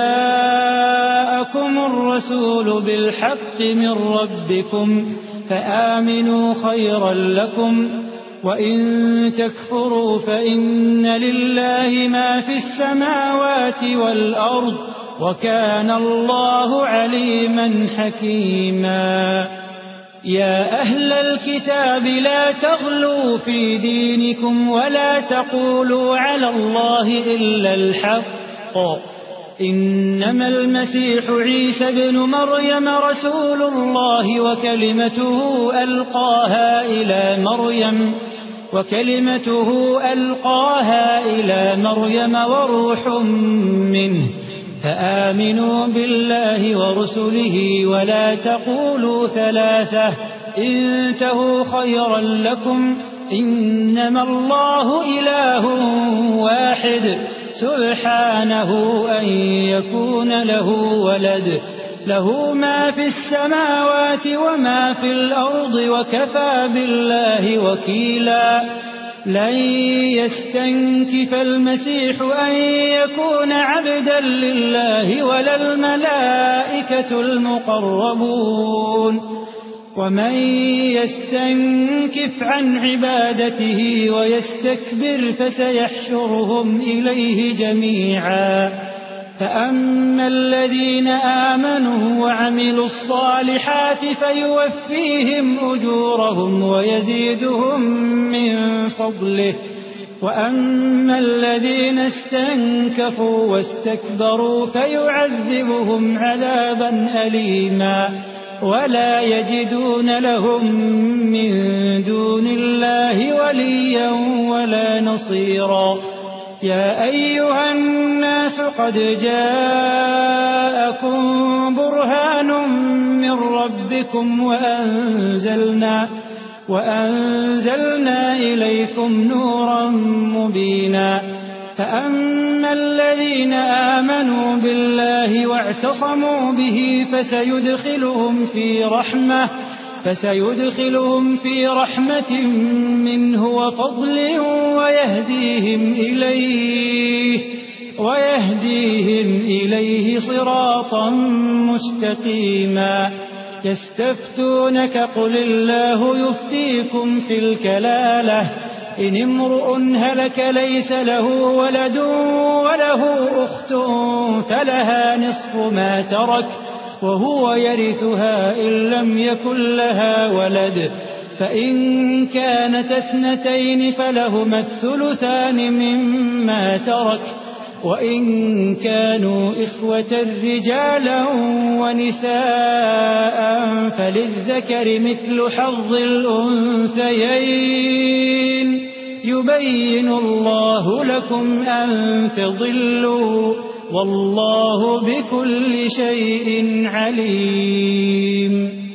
جاءكم الرسول بالحق من ربكم فآمنوا خيرا لكم وإن تكفروا فإن لله ما في السماوات والأرض وكان الله عليما حكيما يا أهل الكتاب لا تغلوا في دينكم ولا تقولوا على الله إلا الحق إنما المسيح عيسى بن مريم رسول الله وكلمته ألقاها إلى مريم وكلمته ألقاها إلى مريم وروح منه فآمنوا بالله ورسله ولا تقولوا ثلاثة انتهوا خيرا لكم إنما الله إله واحد سبحانه أن يكون له ولد له ما في السماوات وما في الأرض وكفى بالله وكيلا لن يستنكف المسيح أن يكون عبدا لله ولا الملائكة المقربون ومن يستنكف عن عبادته ويستكبر فسيحشرهم إليه جميعا فأما الذين آمنوا وعملوا الصالحات فيوفيهم أجورهم ويزيدهم من فضله وأما الذين استنكفوا واستكبروا فيعذبهم عذابا أليما ولا يجدون لهم من دون الله وليا ولا نصيرا يا أيها الناس قد جاءكم برهان من ربكم وأنزلنا, وأنزلنا إليكم نورا مبينا فأما الذين آمنوا بالله واعتصموا به فسيدخلهم في رحمة فسيدخلهم في رحمة منه وفضل ويهديهم إليه ويهديهم إليه صراطا مستقيما يستفتونك قل الله يفتيكم في الكلالة إن امرؤ هلك ليس له ولد وله أخت فلها نصف ما ترك وهو يرثها إن لم يكن لها ولد فإن كانت اثنتين فلهما الثلثان مما ترك وإن كانوا إخوة رجالا ونساء فللذكر مثل حظ الأنثيين يبين الله لكم أن تضلوا والله بكل شيء عليم